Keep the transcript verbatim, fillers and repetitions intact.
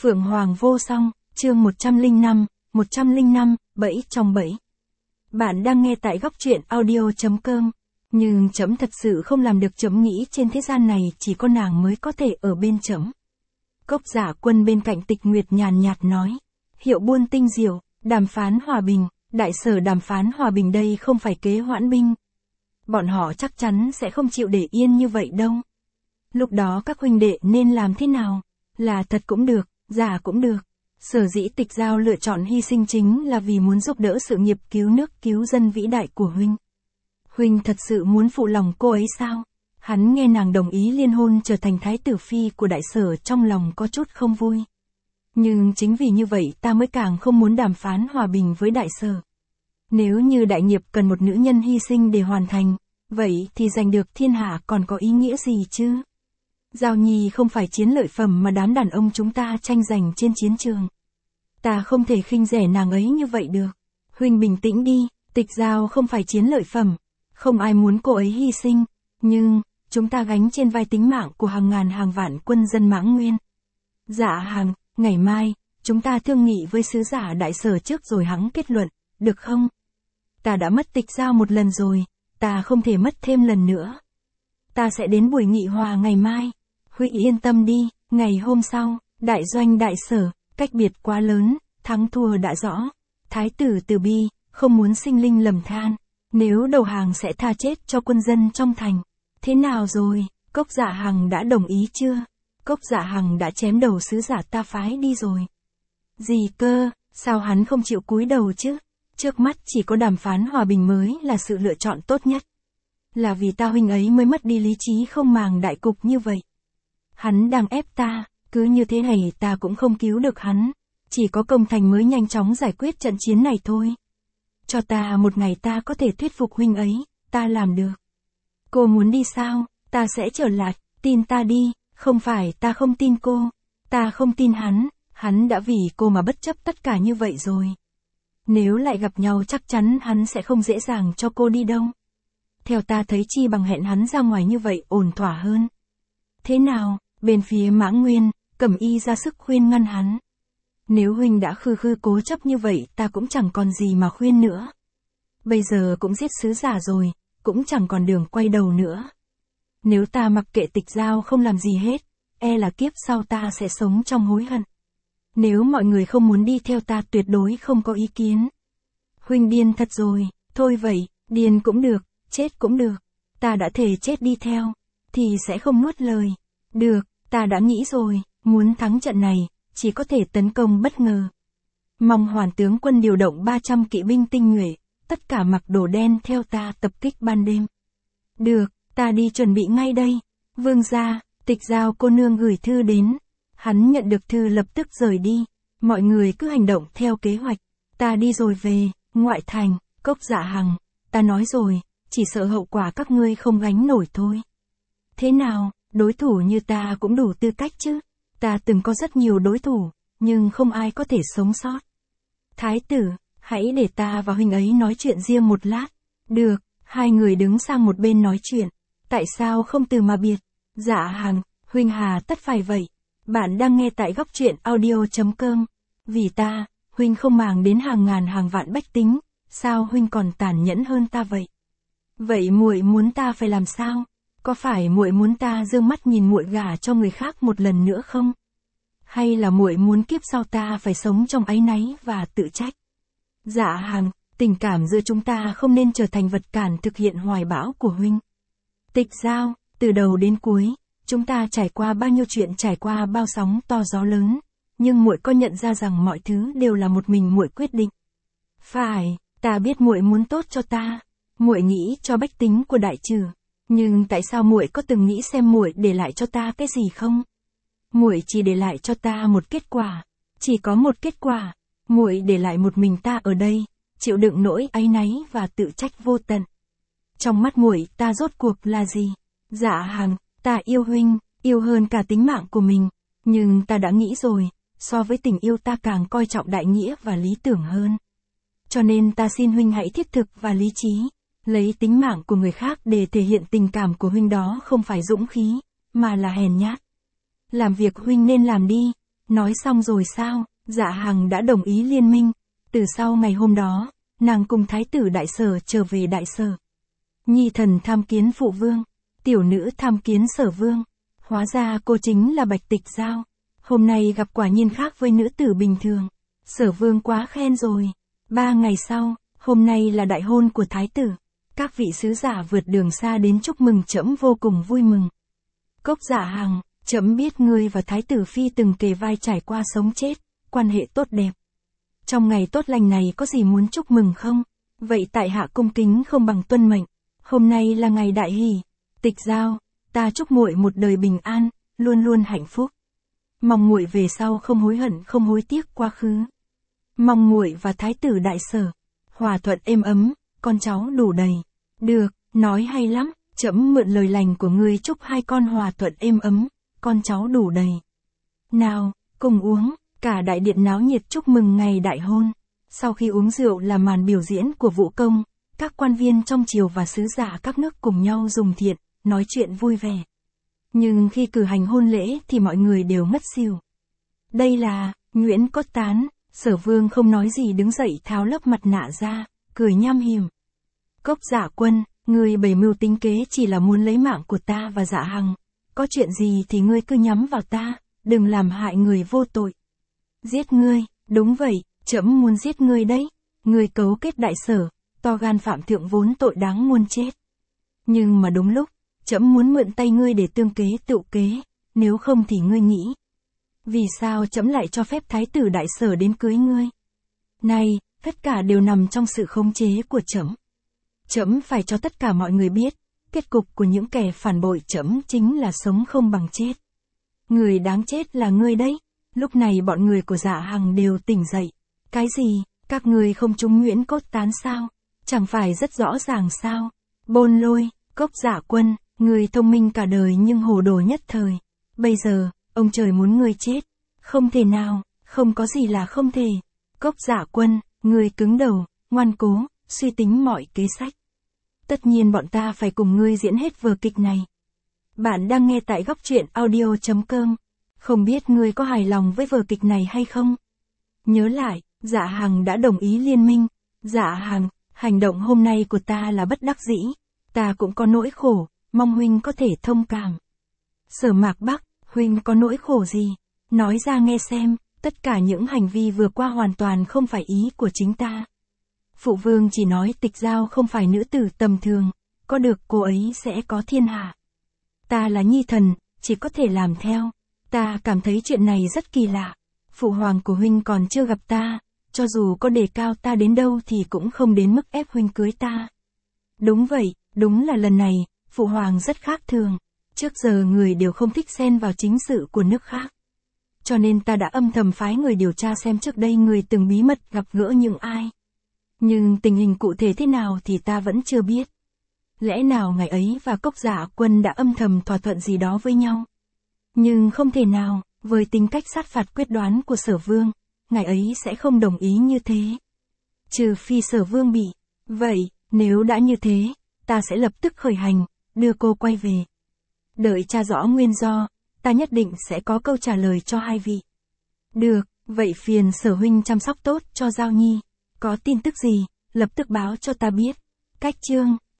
Phượng Hoàng vô song, chương một trăm lẻ năm, một trăm lẻ năm, bẫy trong bẫy. Bạn đang nghe tại góc truyện audio chấm com. Nhưng trẫm thật sự không làm được, trẫm nghĩ trên thế gian này chỉ có nàng mới có thể ở bên trẫm. Cốc Giả Quân bên cạnh Tịch Nguyệt nhàn nhạt nói. Hiệu buôn tinh diệu, đàm phán hòa bình, đại sở đàm phán hòa bình đây không phải kế hoãn binh. Bọn họ chắc chắn sẽ không chịu để yên như vậy đâu. Lúc đó các huynh đệ nên làm thế nào? Là thật cũng được, giả cũng được. Sở dĩ Tịch Giao lựa chọn hy sinh chính là vì muốn giúp đỡ sự nghiệp cứu nước cứu dân vĩ đại của huynh. Huynh thật sự muốn phụ lòng cô ấy sao? Hắn nghe nàng đồng ý liên hôn trở thành thái tử phi của đại sở trong lòng có chút không vui. Nhưng chính vì như vậy ta mới càng không muốn đàm phán hòa bình với đại sở. Nếu như đại nghiệp cần một nữ nhân hy sinh để hoàn thành, vậy thì giành được thiên hạ còn có ý nghĩa gì chứ? Giao Nhi không phải chiến lợi phẩm mà đám đàn ông chúng ta tranh giành trên chiến trường. Ta không thể khinh rẻ nàng ấy như vậy được. Huynh bình tĩnh đi, Tịch Giao không phải chiến lợi phẩm. Không ai muốn cô ấy hy sinh. Nhưng, chúng ta gánh trên vai tính mạng của hàng ngàn hàng vạn quân dân Mãng Nguyên. Dạ Hàng, ngày mai, chúng ta thương nghị với sứ giả đại sở trước rồi hẵng kết luận, được không? Ta đã mất Tịch Giao một lần rồi, ta không thể mất thêm lần nữa. Ta sẽ đến buổi nghị hòa ngày mai. Huy yên tâm đi, ngày hôm sau, đại doanh đại sở, cách biệt quá lớn, thắng thua đã rõ. Thái tử Từ Bi, không muốn sinh linh lầm than. Nếu đầu hàng sẽ tha chết cho quân dân trong thành. Thế nào rồi, Cốc Dạ Hằng đã đồng ý chưa? Cốc Dạ Hằng đã chém đầu sứ giả ta phái đi rồi. Gì cơ, sao hắn không chịu cúi đầu chứ? Trước mắt chỉ có đàm phán hòa bình mới là sự lựa chọn tốt nhất. Là vì ta huynh ấy mới mất đi lý trí không màng đại cục như vậy. Hắn đang ép ta, cứ như thế này ta cũng không cứu được hắn. Chỉ có công thành mới nhanh chóng giải quyết trận chiến này thôi. Cho ta một ngày ta có thể thuyết phục huynh ấy, ta làm được. Cô muốn đi sao? Ta sẽ trở lại, tin ta đi, không phải ta không tin cô. Ta không tin hắn, hắn đã vì cô mà bất chấp tất cả như vậy rồi. Nếu lại gặp nhau chắc chắn hắn sẽ không dễ dàng cho cô đi đâu. Theo ta thấy chi bằng hẹn hắn ra ngoài như vậy ổn thỏa hơn. Thế nào, bên phía Mãng Nguyên, Cẩm Y ra sức khuyên ngăn hắn. Nếu huynh đã khư khư cố chấp như vậy ta cũng chẳng còn gì mà khuyên nữa. Bây giờ cũng giết sứ giả rồi, cũng chẳng còn đường quay đầu nữa. Nếu ta mặc kệ Tịch Giao không làm gì hết, e là kiếp sau ta sẽ sống trong hối hận. Nếu mọi người không muốn đi theo ta tuyệt đối không có ý kiến. Huynh điên thật rồi, thôi vậy, điên cũng được, chết cũng được. Ta đã thề chết đi theo, thì sẽ không nuốt lời. Được, ta đã nghĩ rồi, muốn thắng trận này, chỉ có thể tấn công bất ngờ. Mong Hoàn tướng quân điều động ba trăm kỵ binh tinh nhuệ, tất cả mặc đồ đen theo ta tập kích ban đêm. Được, ta đi chuẩn bị ngay đây. Vương gia, Tịch Giao cô nương gửi thư đến. Hắn nhận được thư lập tức rời đi. Mọi người cứ hành động theo kế hoạch. Ta đi rồi về, ngoại thành, Cốc Dạ Hằng. Ta nói rồi, chỉ sợ hậu quả các ngươi không gánh nổi thôi. Thế nào, đối thủ như ta cũng đủ tư cách chứ? Ta từng có rất nhiều đối thủ, nhưng không ai có thể sống sót. Thái tử, hãy để ta và huynh ấy nói chuyện riêng một lát. Được, hai người đứng sang một bên nói chuyện. Tại sao không từ mà biệt? Dạ Hằng, huynh hà tất phải vậy. Bạn đang nghe tại góc truyện audio chấm com. Vì ta, huynh không màng đến hàng ngàn hàng vạn bách tính, sao huynh còn tàn nhẫn hơn ta vậy? Vậy muội muốn ta phải làm sao? Có phải muội muốn ta dương mắt nhìn muội gả cho người khác một lần nữa không? Hay là muội muốn kiếp sau ta phải sống trong áy náy và tự trách? Dạ Hằng, tình cảm giữa chúng ta không nên trở thành vật cản thực hiện hoài bão của huynh. Tịch Giao, từ đầu đến cuối, chúng ta trải qua bao nhiêu chuyện, trải qua bao sóng to gió lớn, nhưng muội có nhận ra rằng mọi thứ đều là một mình muội quyết định. Phải, ta biết muội muốn tốt cho ta, muội nghĩ cho bách tính của đại trừ. Nhưng tại sao muội có từng nghĩ xem muội để lại cho ta cái gì không? Muội chỉ để lại cho ta một kết quả, chỉ có một kết quả. Muội để lại một mình ta ở đây, chịu đựng nỗi áy náy và tự trách vô tận. Trong mắt muội ta rốt cuộc là gì? Dạ Hằng, ta yêu huynh, yêu hơn cả tính mạng của mình. Nhưng ta đã nghĩ rồi, so với tình yêu ta càng coi trọng đại nghĩa và lý tưởng hơn. Cho nên ta xin huynh hãy thiết thực và lý trí. Lấy tính mạng của người khác để thể hiện tình cảm của huynh đó không phải dũng khí, mà là hèn nhát. Làm việc huynh nên làm đi, Nói xong rồi sao, Dạ Hằng đã đồng ý liên minh. Từ sau ngày hôm đó, nàng cùng thái tử Đại Sở trở về Đại Sở. Nhi thần tham kiến phụ vương, tiểu nữ tham kiến Sở vương. Hóa ra cô chính là Bạch Tịch Giao. Hôm nay gặp quả nhiên khác với nữ tử bình thường. Sở vương quá khen rồi. Ba ngày sau, hôm nay là đại hôn của thái tử. Các vị sứ giả vượt đường xa đến chúc mừng, trẫm vô cùng vui mừng. Cốc Dạ Hằng, trẫm biết ngươi và thái tử phi từng kề vai trải qua sống chết, quan hệ tốt đẹp. Trong ngày tốt lành này có gì muốn chúc mừng không? Vậy tại hạ cung kính không bằng tuân mệnh. Hôm nay là ngày đại hỷ. Tịch Giao, ta chúc muội một đời bình an, luôn luôn hạnh phúc. Mong muội về sau không hối hận không hối tiếc quá khứ. Mong muội và thái tử Đại Sở hòa thuận êm ấm, con cháu đủ đầy. Được, nói hay lắm, trẫm mượn lời lành của ngươi chúc hai con hòa thuận êm ấm, con cháu đủ đầy. Nào, cùng uống. Cả đại điện náo nhiệt chúc mừng ngày đại hôn. Sau khi uống rượu là màn biểu diễn của vũ công, các quan viên trong triều và sứ giả các nước cùng nhau dùng thiện, nói chuyện vui vẻ. Nhưng khi cử hành hôn lễ thì mọi người đều ngất xỉu. Đây là, Nguyễn Cốt Tán, Sở vương không nói gì đứng dậy tháo lớp mặt nạ ra, cười nham hiểm. Cốc Dạ Quân, ngươi bày mưu tính kế chỉ là muốn lấy mạng của ta và Dạ Hằng. Có chuyện gì thì ngươi cứ nhắm vào ta, đừng làm hại người vô tội. Giết ngươi, đúng vậy, trẫm muốn giết ngươi đấy. Ngươi cấu kết Đại Sở, to gan phạm thượng vốn tội đáng muôn chết. Nhưng mà đúng lúc, trẫm muốn mượn tay ngươi để tương kế tựu kế, nếu không thì ngươi nghĩ. Vì sao trẫm lại cho phép thái tử Đại Sở đến cưới ngươi? Này, tất cả đều nằm trong sự khống chế của trẫm. Trẫm phải cho tất cả mọi người biết, kết cục của những kẻ phản bội trẫm chính là sống không bằng chết. Người đáng chết là ngươi đấy. Lúc này bọn người của Dạ Hằng đều tỉnh dậy. Cái gì, các ngươi không trúng Nguyễn Cốt Tán sao? Chẳng phải rất rõ ràng sao? Bôn Lôi, Cốc Dạ Quân, người thông minh cả đời nhưng hồ đồ nhất thời. Bây giờ, ông trời muốn ngươi chết. Không thể nào, không có gì là không thể. Cốc Dạ Quân, ngươi cứng đầu, ngoan cố, suy tính mọi kế sách. Tất nhiên bọn ta phải cùng ngươi diễn hết vở kịch này. Bạn đang nghe tại góc truyện audio chấm com. Không biết ngươi có hài lòng với vở kịch này hay không? Nhớ lại, Dạ Hằng đã đồng ý liên minh. Dạ Hằng, hành động hôm nay của ta là bất đắc dĩ. Ta cũng có nỗi khổ, mong huynh có thể thông cảm. Sở Mạc Bắc, huynh có nỗi khổ gì? Nói ra nghe xem, tất cả những hành vi vừa qua hoàn toàn không phải ý của chính ta. Phụ vương chỉ nói Tịch Giao không phải nữ tử tầm thường, có được cô ấy sẽ có thiên hạ. Ta là nhi thần, chỉ có thể làm theo. Ta cảm thấy chuyện này rất kỳ lạ. Phụ hoàng của huynh còn chưa gặp ta, cho dù có đề cao ta đến đâu thì cũng không đến mức ép huynh cưới ta. Đúng vậy, đúng là lần này, phụ hoàng rất khác thường. Trước giờ người đều không thích xen vào chính sự của nước khác. Cho nên ta đã âm thầm phái người điều tra xem trước đây người từng bí mật gặp gỡ những ai. Nhưng tình hình cụ thể thế nào thì ta vẫn chưa biết. Lẽ nào ngày ấy và Cốc Dạ Quân đã âm thầm thỏa thuận gì đó với nhau? Nhưng không thể nào, với tính cách sát phạt quyết đoán của Sở vương, ngài ấy sẽ không đồng ý như thế. Trừ phi Sở vương bị. Vậy, nếu đã như thế, ta sẽ lập tức khởi hành, đưa cô quay về. Đợi tra rõ nguyên do, ta nhất định sẽ có câu trả lời cho hai vị. Được, vậy phiền Sở huynh chăm sóc tốt cho Giao Nhi. Có tin tức gì, lập tức báo cho ta biết. Cách chương